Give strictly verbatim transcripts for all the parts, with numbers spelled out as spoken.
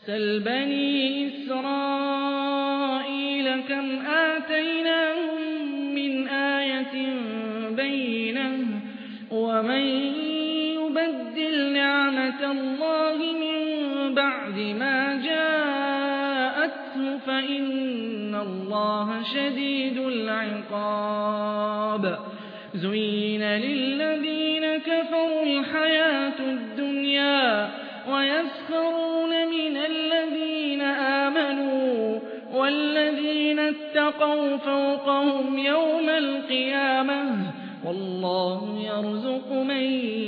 سَلْ بَنِي إِسْرَائِيلَ كَمْ آتَيْنَاهُم مِّنْ آيَةٍ بَيِّنَةٍ ۗ وَمَن يُبَدِّلْ نِعْمَةَ اللَّهِ مِن بَعْدِ مَا جَاءَتْهُ فَإِنَّ اللَّهَ شَدِيدُ الْعِقَابِ. زُيِّنَ لِلَّذِينَ كَفَرُوا الْحَيَاةُ الدُّنْيَا وَيَسْخَرُونَ مِنَ الَّذِينَ آمَنُوا وَالَّذِينَ اتَّقَوْا فَوْقَهُمْ يَوْمَ الْقِيَامَةِ ۗ وَاللَّهُ يَرْزُقُ مَن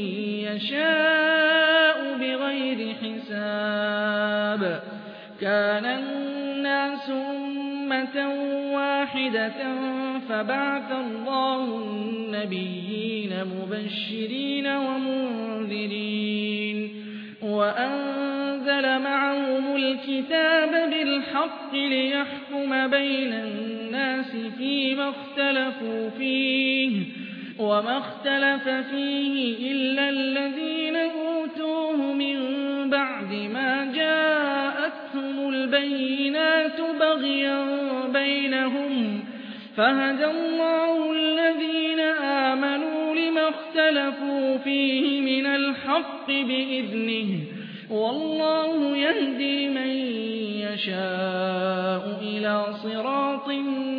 يَشَاءُ بِغَيْرِ حِسَابٍ. كَانَ النَّاسُ أُمَّةً وَاحِدَةً فَبَعَثَ اللَّهُ النَّبِيِّينَ مُبَشِّرِينَ وَمُنذِرِينَ وَأَنزَلَ مَعَهُمُ الْكِتَابَ بِالْحَقِّ لِيَحْكُمَ بَيْنَ النَّاسِ فِيمَا اخْتَلَفُوا فِيهِ ۚ وَمَا اخْتَلَفَ فِيهِ إِلَّا الَّذِينَ أُوتُوهُ مِن بَعْدِ مَا جَاءَتْهُمُ الْبَيِّنَاتُ بَغْيًا بَيْنَهُمْ ۖ فَهَدَى اللَّهُ الَّذِينَ آمَنُوا لِمَا اخْتَلَفُوا فِيهِ مِنَ الْحَقِّ بِإِذْنِهِ ۗ وَاللَّهُ يَهْدِي مَن يَشَاءُ إِلَىٰ صِرَاطٍ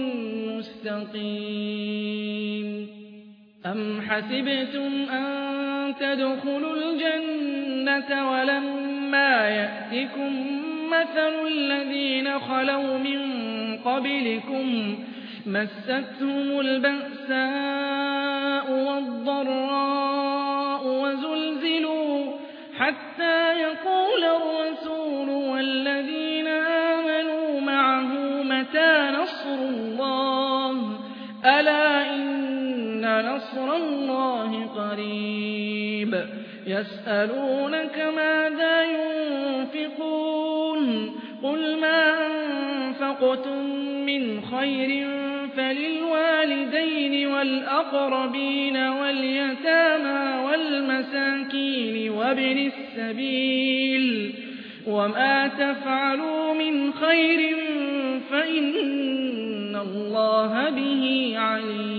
مُّسْتَقِيمٍ. أَمْ حَسِبْتُمْ أَن تَدْخُلُوا الْجَنَّةَ وَلَمَّا يَأْتِكُم مَّثَلُ الَّذِينَ خَلَوْا مِن قَبْلِكُم مَّسَّتْهُمُ الْبَأْسَاءُ وَالضَّرَّاءُ وَزُلْزِلُوا حَتَّىٰ يَقُولَ الرَّسُولُ وَالَّذِينَ آمَنُوا مَعَهُ مَتَىٰ نَصْرُ اللَّهِ ۗ أَلَا إِنَّ نَصْرَ اللَّهِ قَرِيبٌ. يَسْأَلُونَكَ مَاذَا يُنفِقُونَ ۖ قُلْ مَا أَنفَقْتُم مِّنْ خَيْرٍ فَلِلْوَالِدَيْنِ وَالْأَقْرَبِينَ وَالْيَتَامَىٰ وَالْمَسَاكِينِ وَابْنِ السَّبِيلِ ۗ وَمَا تَفْعَلُوا مِنْ خَيْرٍ فَإِنَّ اللَّهَ بِهِ عَلِيمٌ.